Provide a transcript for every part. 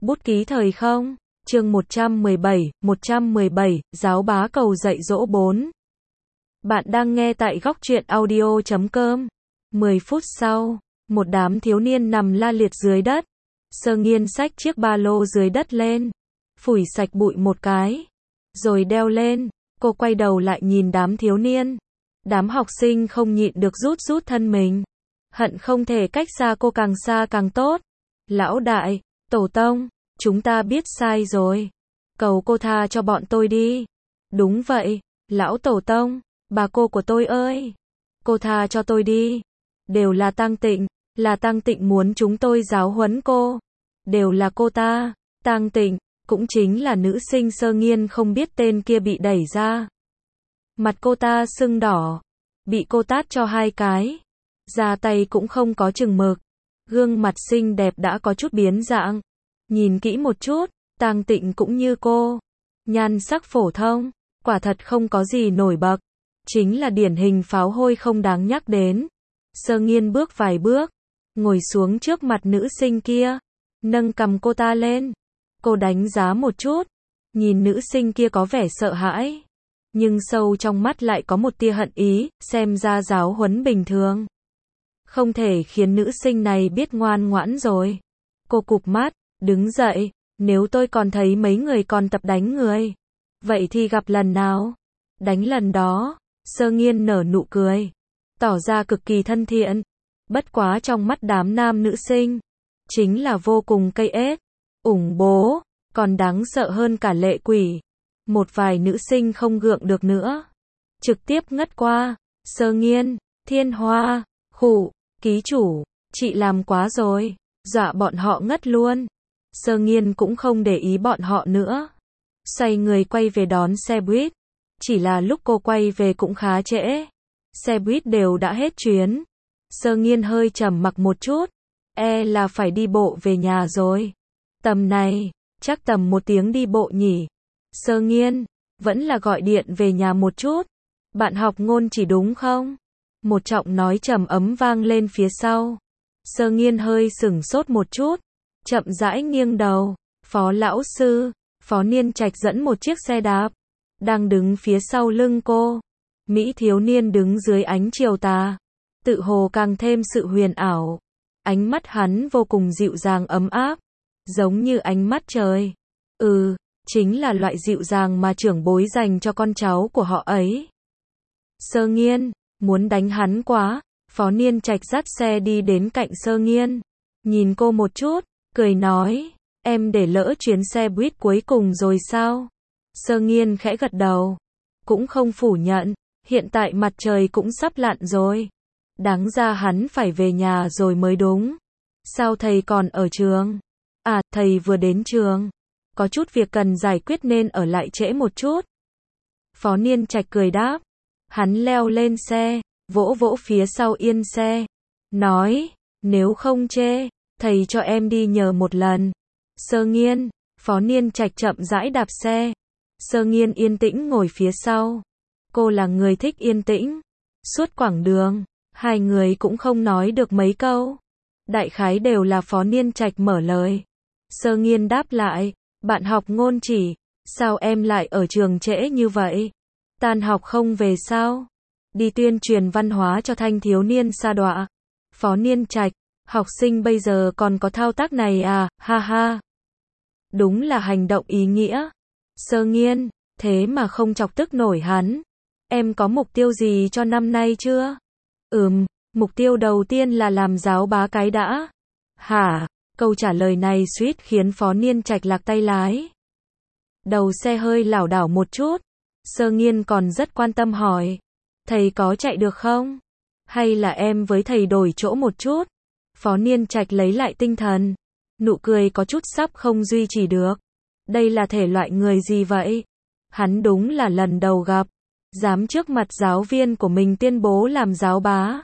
Bút ký thời không? Chương 117, giáo bá cầu dạy dỗ 4. Bạn đang nghe tại góc truyện audio.com. 10 phút sau, một đám thiếu niên nằm la liệt dưới đất. Sơ Nghiên xách chiếc ba lô dưới đất lên, phủi sạch bụi một cái, rồi đeo lên. Cô quay đầu lại nhìn đám thiếu niên. Đám học sinh không nhịn được rút thân mình. Hận không thể cách xa cô càng xa càng tốt. Lão đại, tổ tông, chúng ta biết sai rồi. Cầu cô tha cho bọn tôi đi. Đúng vậy, lão tổ tông, bà cô của tôi ơi. Cô tha cho tôi đi. Đều là Tăng Tịnh muốn chúng tôi giáo huấn cô. Đều là cô ta, Tăng Tịnh, cũng chính là nữ sinh Sơ Nghiên không biết tên kia bị đẩy ra. Mặt cô ta sưng đỏ, bị cô tát cho 2 cái. Da tay cũng không có chừng mực. Gương mặt xinh đẹp đã có chút biến dạng. Nhìn kỹ một chút, Tăng Tịnh cũng như cô. Nhan sắc phổ thông, quả thật không có gì nổi bật. Chính là điển hình pháo hôi không đáng nhắc đến. Sơ Nghiên bước vài bước, ngồi xuống trước mặt nữ sinh kia, nâng cằm cô ta lên. Cô đánh giá một chút, nhìn nữ sinh kia có vẻ sợ hãi, nhưng sâu trong mắt lại có một tia hận ý, xem ra giáo huấn bình thường. Không thể khiến nữ sinh này biết ngoan ngoãn rồi. Cô cụp mắt, đứng dậy, nếu tôi còn thấy mấy người còn tập đánh người, vậy thì gặp lần nào? Đánh lần đó. Sơ Nghiên nở nụ cười, tỏ ra cực kỳ thân thiện. Bất quá trong mắt đám nam nữ sinh, chính là vô cùng cây ếch, ủng bố, còn đáng sợ hơn cả lệ quỷ. Một vài nữ sinh không gượng được nữa, trực tiếp ngất qua. Sơ Nghiên, Thiên Hoa, khụ, ký chủ, chị làm quá rồi, dọa bọn họ ngất luôn. Sơ Nghiên cũng không để ý bọn họ nữa, xoay người quay về đón xe buýt. Chỉ là lúc cô quay về cũng khá trễ, xe buýt đều đã hết chuyến. Sơ Nghiên hơi trầm mặc một chút, là phải đi bộ về nhà rồi. Tầm này, chắc tầm 1 tiếng đi bộ nhỉ. Sơ Nghiên, vẫn là gọi điện về nhà một chút. Bạn học Ngôn Chỉ đúng không? Một giọng nói trầm ấm vang lên phía sau. Sơ Nghiên hơi sửng sốt một chút, chậm rãi nghiêng đầu. Phó lão sư, Phó Niên Trạch dẫn một chiếc xe đạp, đang đứng phía sau lưng cô. Mỹ thiếu niên đứng dưới ánh chiều tà, tự hồ càng thêm sự huyền ảo. Ánh mắt hắn vô cùng dịu dàng ấm áp, giống như ánh mắt trời. Chính là loại dịu dàng mà trưởng bối dành cho con cháu của họ ấy. Sơ Nghiên, muốn đánh hắn quá. Phó Niên Trạch dắt xe đi đến cạnh Sơ Nghiên, nhìn cô một chút, cười nói, em để lỡ chuyến xe buýt cuối cùng rồi sao? Sơ Nghiên khẽ gật đầu, cũng không phủ nhận, hiện tại mặt trời cũng sắp lặn rồi. Đáng ra hắn phải về nhà rồi mới đúng. Sao thầy còn ở trường? À, thầy vừa đến trường, có chút việc cần giải quyết nên ở lại trễ một chút. Phó Niên Trạch cười đáp. Hắn leo lên xe, vỗ vỗ phía sau yên xe, nói, nếu không chê, thầy cho em đi nhờ một lần. Sơ Nghiên, Phó Niên Trạch chậm rãi đạp xe. Sơ Nghiên yên tĩnh ngồi phía sau. Cô là người thích yên tĩnh. Suốt quãng đường, hai người cũng không nói được mấy câu. Đại khái đều là Phó Niên Trạch mở lời. Sơ Nghiên đáp lại, bạn học Ngôn Chỉ, sao em lại ở trường trễ như vậy? Tan học không về sao? Đi tuyên truyền văn hóa cho thanh thiếu niên sa đọa. Phó Niên Trạch, học sinh bây giờ còn có thao tác này à, ha ha. Đúng là hành động ý nghĩa. Sơ Nghiên, thế mà không chọc tức nổi hắn. Em có mục tiêu gì cho năm nay chưa? Mục tiêu đầu tiên là làm giáo bá cái đã. Hả? Câu trả lời này suýt khiến Phó Niên Trạch lạc tay lái. Đầu xe hơi lảo đảo một chút. Sơ Nghiên còn rất quan tâm hỏi, thầy có chạy được không? Hay là em với thầy đổi chỗ một chút? Phó Niên Trạch lấy lại tinh thần, nụ cười có chút sắp không duy trì được. Đây là thể loại người gì vậy? Hắn đúng là lần đầu gặp, dám trước mặt giáo viên của mình tuyên bố làm giáo bá.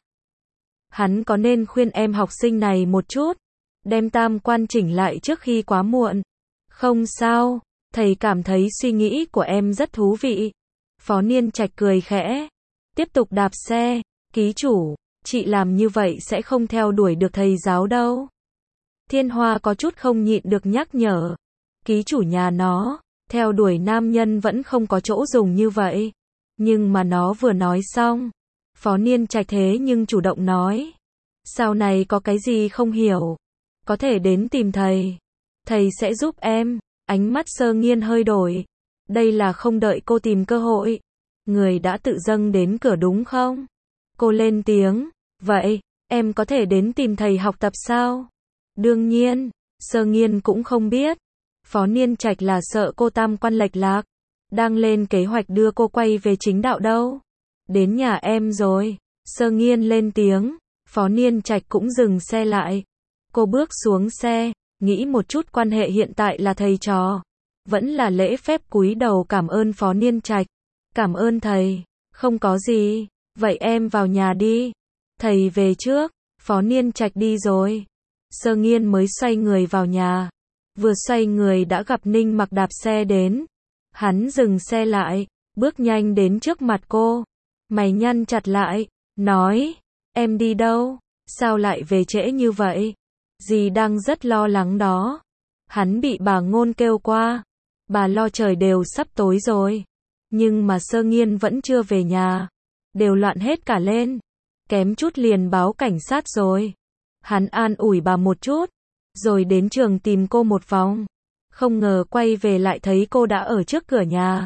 Hắn có nên khuyên em học sinh này một chút, đem tam quan chỉnh lại trước khi quá muộn? Không sao, thầy cảm thấy suy nghĩ của em rất thú vị. Phó Niên Trạch cười khẽ, tiếp tục đạp xe. Ký chủ, chị làm như vậy sẽ không theo đuổi được thầy giáo đâu. Thiên Hoa có chút không nhịn được nhắc nhở. Ký chủ nhà nó, theo đuổi nam nhân vẫn không có chỗ dùng như vậy. Nhưng mà nó vừa nói xong, Phó Niên Trạch thế nhưng chủ động nói. Sau này có cái gì không hiểu, có thể đến tìm thầy. Thầy sẽ giúp em. Ánh mắt Sơ Nghiên hơi đổi. Đây là không đợi cô tìm cơ hội. Người đã tự dâng đến cửa đúng không? Cô lên tiếng. Vậy, em có thể đến tìm thầy học tập sao? Đương nhiên, Sơ Nghiên cũng không biết. Phó Niên Trạch là sợ cô tam quan lệch lạc. Đang lên kế hoạch đưa cô quay về chính đạo đâu. Đến nhà em rồi. Sơ Nghiên lên tiếng. Phó Niên Trạch cũng dừng xe lại. Cô bước xuống xe, nghĩ một chút quan hệ hiện tại là thầy trò. Vẫn là lễ phép cúi đầu cảm ơn Phó Niên Trạch. Cảm ơn thầy. Không có gì. Vậy em vào nhà đi. Thầy về trước. Phó Niên Trạch đi rồi. Sơ Nghiên mới xoay người vào nhà. Vừa xoay người đã gặp Ninh Mặc đạp xe đến. Hắn dừng xe lại, bước nhanh đến trước mặt cô. Mày nhăn chặt lại, nói, em đi đâu? Sao lại về trễ như vậy? Dì đang rất lo lắng đó. Hắn bị bà Ngôn kêu qua. Bà lo trời đều sắp tối rồi. Nhưng mà Sơ Nghiên vẫn chưa về nhà. Đều loạn hết cả lên. Kém chút liền báo cảnh sát rồi. Hắn an ủi bà một chút. Rồi đến trường tìm cô một vòng. Không ngờ quay về lại thấy cô đã ở trước cửa nhà.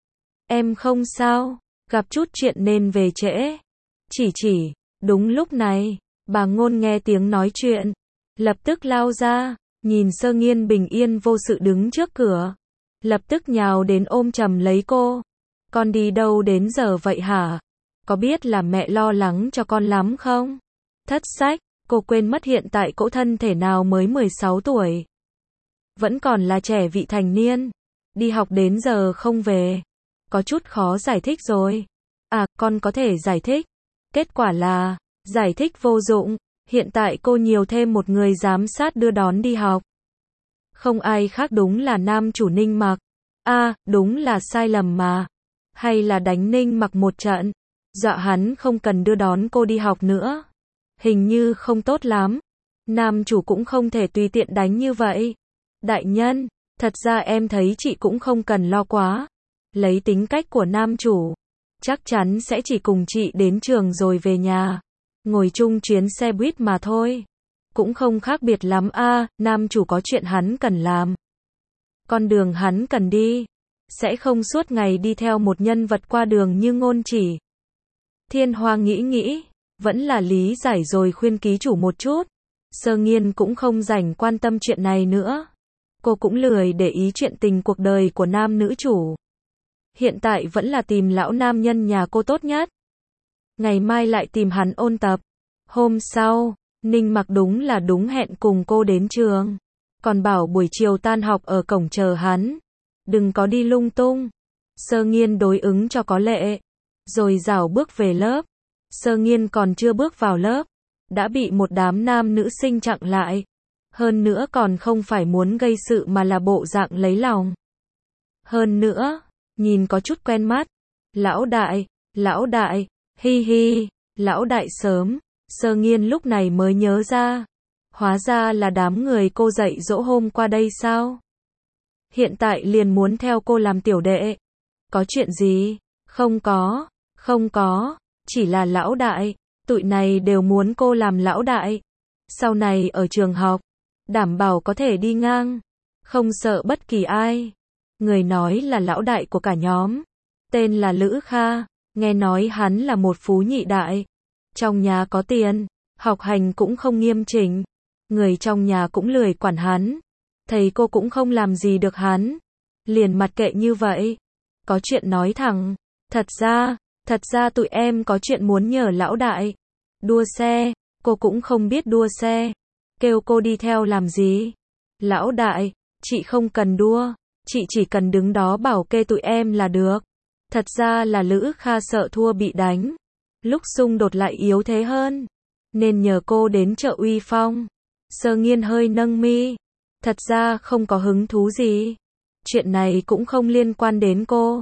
Em không sao, gặp chút chuyện nên về trễ. Chỉ, đúng lúc này, bà Ngôn nghe tiếng nói chuyện. Lập tức lao ra, nhìn Sơ Nghiên bình yên vô sự đứng trước cửa. Lập tức nhào đến ôm chầm lấy cô. Con đi đâu đến giờ vậy hả? Có biết là mẹ lo lắng cho con lắm không? Thất sách, cô quên mất hiện tại cỗ thân thể nào mới 16 tuổi. Vẫn còn là trẻ vị thành niên. Đi học đến giờ không về. Có chút khó giải thích rồi. À, con có thể giải thích. Kết quả là, giải thích vô dụng. Hiện tại cô nhiều thêm một người giám sát đưa đón đi học. Không ai khác đúng là nam chủ Ninh Mặc. À, đúng là sai lầm mà. Hay là đánh Ninh Mặc một trận. Dọa hắn không cần đưa đón cô đi học nữa. Hình như không tốt lắm. Nam chủ cũng không thể tùy tiện đánh như vậy. Đại nhân, thật ra em thấy chị cũng không cần lo quá. Lấy tính cách của nam chủ, chắc chắn sẽ chỉ cùng chị đến trường rồi về nhà. Ngồi chung chuyến xe buýt mà thôi. Cũng không khác biệt lắm a, nam chủ có chuyện hắn cần làm. Con đường hắn cần đi, sẽ không suốt ngày đi theo một nhân vật qua đường như Ngôn Chỉ. Thiên Hoa nghĩ, vẫn là lý giải rồi khuyên ký chủ một chút. Sơ Nghiên cũng không rảnh quan tâm chuyện này nữa. Cô cũng lười để ý chuyện tình cuộc đời của nam nữ chủ. Hiện tại vẫn là tìm lão nam nhân nhà cô tốt nhất. Ngày mai lại tìm hắn ôn tập. Hôm sau, Ninh Mặc đúng hẹn cùng cô đến trường. Còn bảo buổi chiều tan học ở cổng chờ hắn. Đừng có đi lung tung. Sơ Nghiên đối ứng cho có lệ. Rồi rảo bước về lớp. Sơ Nghiên còn chưa bước vào lớp. Đã bị một đám nam nữ sinh chặn lại. Hơn nữa còn không phải muốn gây sự mà là bộ dạng lấy lòng. Hơn nữa, nhìn có chút quen mắt. Lão đại, hi hi, lão đại sớm. Sơ Nghiên lúc này mới nhớ ra. Hóa ra là đám người cô dạy dỗ hôm qua đây sao? Hiện tại liền muốn theo cô làm tiểu đệ. Có chuyện gì? Không có, chỉ là lão đại. Tụi này đều muốn cô làm lão đại. Sau này ở trường học, đảm bảo có thể đi ngang. Không sợ bất kỳ ai. Người nói là lão đại của cả nhóm. Tên là Lữ Kha. Nghe nói hắn là một phú nhị đại. Trong nhà có tiền. Học hành cũng không nghiêm chỉnh. Người trong nhà cũng lười quản hắn. Thầy cô cũng không làm gì được hắn. Liền mặc kệ như vậy. Có chuyện nói thẳng. Thật ra tụi em có chuyện muốn nhờ lão đại. Đua xe. Cô cũng không biết đua xe. Kêu cô đi theo làm gì? Lão đại, chị không cần đua. Chị chỉ cần đứng đó bảo kê tụi em là được. Thật ra là Lữ Kha sợ thua bị đánh. Lúc xung đột lại yếu thế hơn. Nên nhờ cô đến trợ uy phong. Sơ Nghiên hơi nâng mi. Thật ra không có hứng thú gì. Chuyện này cũng không liên quan đến cô.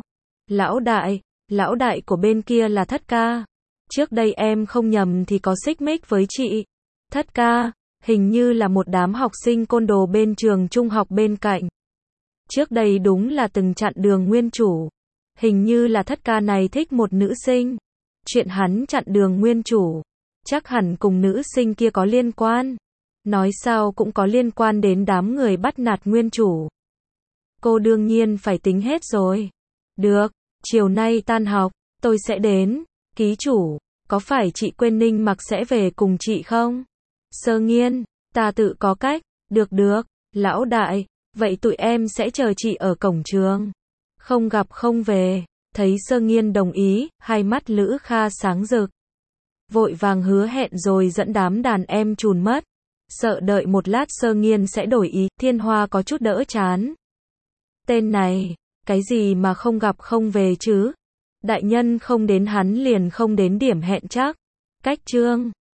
Lão đại của bên kia là Thất Ca. Trước đây em không nhầm thì có xích mích với chị. Thất Ca, Hình như là một đám học sinh côn đồ bên trường trung học bên cạnh. Trước đây đúng là từng chặn đường nguyên chủ. Hình như là thất ca này thích một nữ sinh. Chuyện hắn chặn đường nguyên chủ, chắc hẳn cùng nữ sinh kia có liên quan. Nói sao cũng có liên quan đến đám người bắt nạt nguyên chủ. Cô đương nhiên phải tính hết rồi. Được, chiều nay tan học, tôi sẽ đến. Ký chủ, có phải chị quên Ninh Mặc sẽ về cùng chị không? Sơ Nghiên, ta tự có cách. Được được, lão đại, vậy tụi em sẽ chờ chị ở cổng trường. Không gặp không về. Thấy Sơ Nghiên đồng ý, hai mắt Lữ Kha sáng rực. Vội vàng hứa hẹn rồi dẫn đám đàn em chùn mất. Sợ đợi một lát Sơ Nghiên sẽ đổi ý, Thiên Hoa có chút đỡ chán. Tên này, cái gì mà không gặp không về chứ? Đại nhân không đến hắn liền không đến điểm hẹn chắc. Cách chương